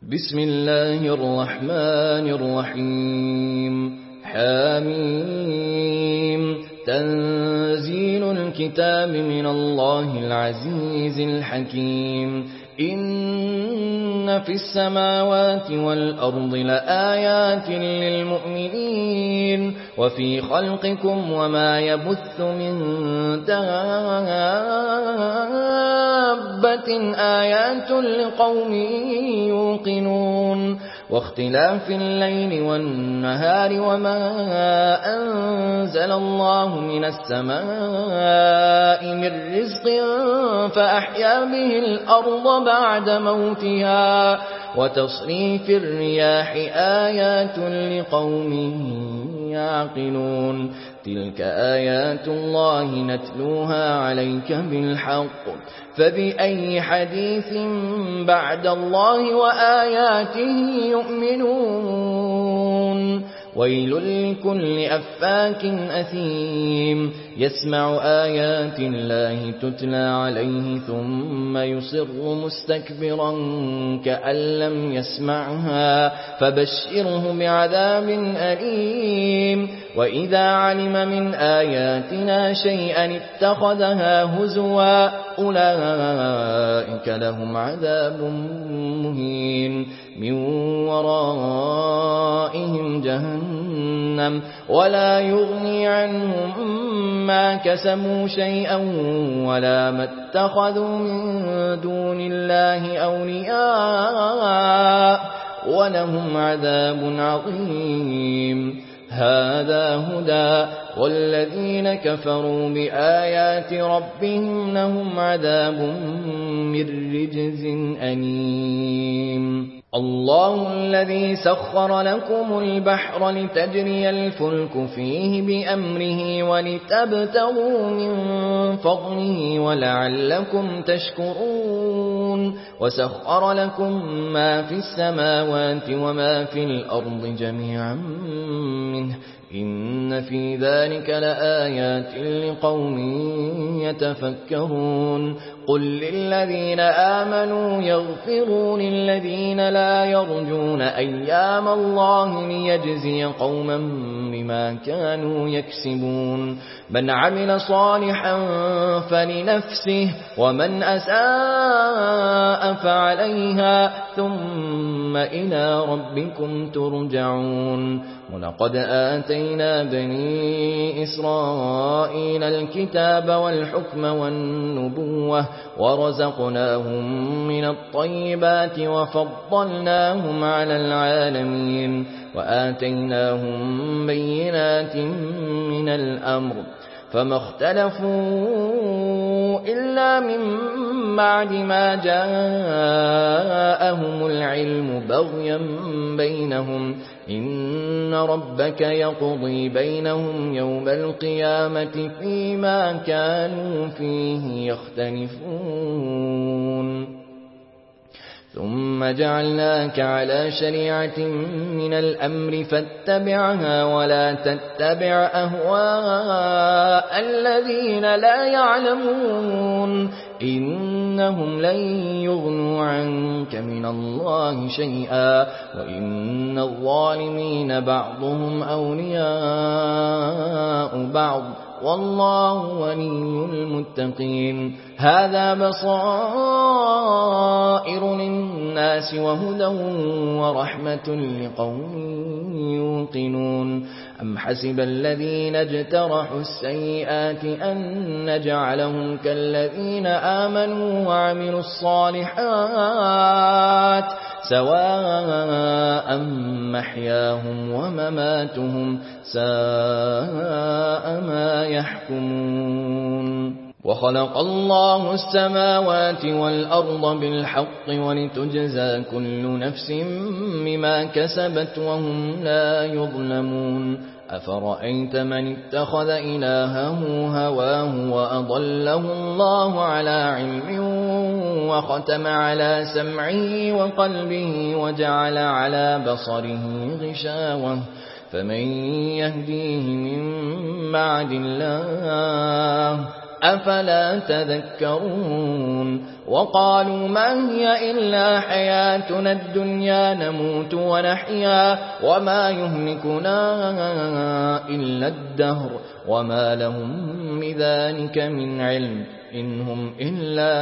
بسم الله الرحمن الرحيم حميم تنزيل الكتاب من الله العزيز الحكيم إن في السماوات والأرض لآيات للمؤمنين وفي خلقكم وما يبث من دابة آيات لقوم يوقنون واختلاف الليل والنهار وما أنزل الله من السماء من رزق فأحيا به الأرض بعد موتها وتصريف الرياح آيات لقوم يعقلون تلك آيات الله نتلوها عليك بالحق فبأي حديث بعد الله وآياته يؤمنون ويل لكل أفاك أثيم يسمع آيات الله تتلى عليه ثم يصر مستكبرا كأن لم يسمعها فبشره بعذاب أليم وإذا علم من آياتنا شيئا اتخذها هزوا أولئك لهم عذاب مهين من ورائهم جهنم ولا يغني عنهم ما كسبوا شيئا ولا ما اتخذوا من دون الله أولياء ولهم عذاب عظيم هذا هدى والذين كفروا بآيات ربهم لهم عذاب من رجز أليم الله الذي سخر لكم البحر لتجري الفلك فيه بأمره ولتبتغوا من فضله ولعلكم تشكرون وسخر لكم ما في السماوات وما في الأرض جميعا منه إن في ذلك لآيات لقوم يتفكرون قل للذين آمنوا يغفروا للذين لا يرجون أيام الله ليجزي قوما بما كانوا يكسبون من عمل صالحا فلنفسه ومن أساء فعليها ثم إلى ربكم ترجعون ولقد آتينا بني إسرائيل الكتاب والحكم والنبوة ورزقناهم من الطيبات وفضلناهم على العالمين وآتيناهم بينات من الأمر فما اختلفوا إلا من بعد ما جاءهم العلم بغيا بينهم إن ربك يقضي بينهم يوم القيامة فيما كانوا فيه يختلفون ثم جعلناك على شريعة من الأمر فاتبعها ولا تتبع أهواء الذين لا يعلمون إنهم لن يغنوا عنك من الله شيئا وإن الظالمين بعضهم أولياء بعض والله ولي المتقين هذا بصائر للناس وهدى ورحمة لقوم يوقنون أم حسب الذين اجترحوا السيئات أن نجعلهم كالذين آمنوا وعملوا الصالحات سواء محياهم ومماتهم ساء ما يحكمون وخلق الله السماوات والأرض بالحق ولتجزى كل نفس بما كسبت وهم لا يظلمون أفرأيت من اتخذ إلهه هواه وأضله الله على علم وختم على سمعه وقلبه وجعل على بصره غشاوة فمن يهديه من بعد الله أفلا تذكرون وقالوا ما هي إلا حياتنا الدنيا نموت ونحيا وما يهلكنا إلا الدهر وما لهم بذلك من علم إن هم إلا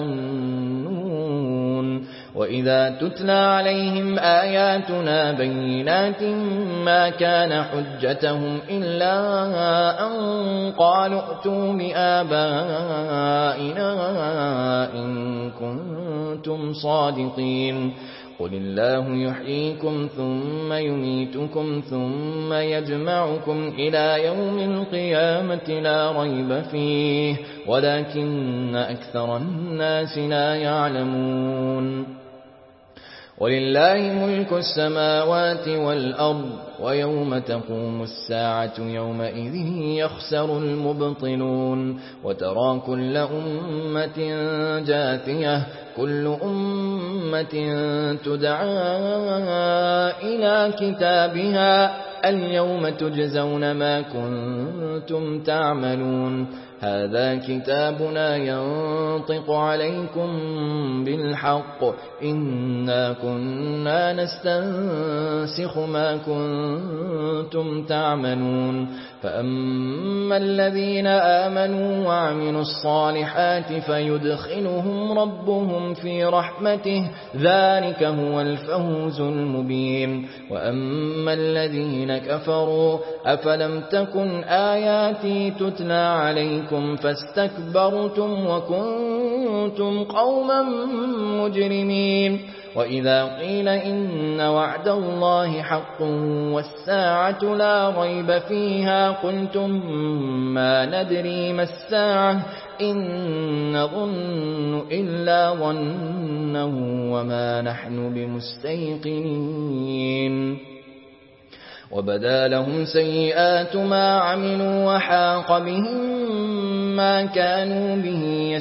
يظنون وإذا تتلى عليهم آياتنا بينات ما كان حجتهم إلا أن قالوا ائتوا بآبائنا إن كنتم صادقين قل الله يحييكم ثم يميتكم ثم يجمعكم إلى يوم القيامة لا ريب فيه ولكن أكثر الناس لا يعلمون ولله ملك السماوات والأرض ويوم تقوم الساعة يومئذ يخسر المبطلون وترى كل أمة جاثية كل أمة تدعى إلى كتابها اليوم تجزون ما كنتم تعملون هذا كتابنا ينطق عليكم بالحق إنا كنا نستنسخ ما كنتم تعملون فأما الذين آمنوا وعملوا الصالحات فيدخلهم ربهم في رحمته ذلك هو الفوز المبين وأما الذين كفروا أفلم تكن آياتي تتلى عليكم فاستكبرتم وكنتم قوما مجرمين وإذا قيل إن وعد الله حق والساعة لا ريب فيها قلتم ما ندري ما الساعة إن نظن إلا ظنا وما نحن بمستيقنين وبدا لهم سيئات ما عملوا وحاق بهم ما كانوا به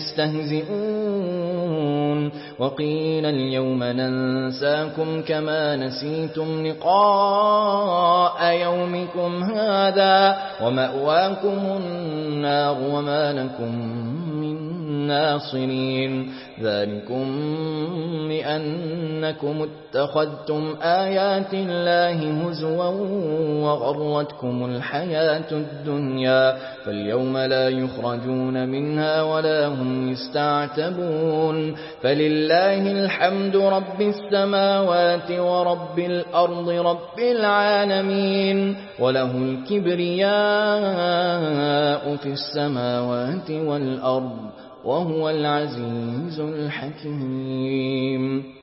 يستهزئون وقيل اليوم ننساكم كما نسيتم لقاء يومكم هذا ومأواكم النار وما لكم من ناصرين ذلكم بأنكم اتخذتم آيات الله هزوا وغرتكم الحياة الدنيا فاليوم لا يخرجون منها ولا هم يستعتبون فلله الحمد رب السماوات ورب الأرض رب العالمين وله الكبرياء في السماوات والأرض وهو العزيز الحكيم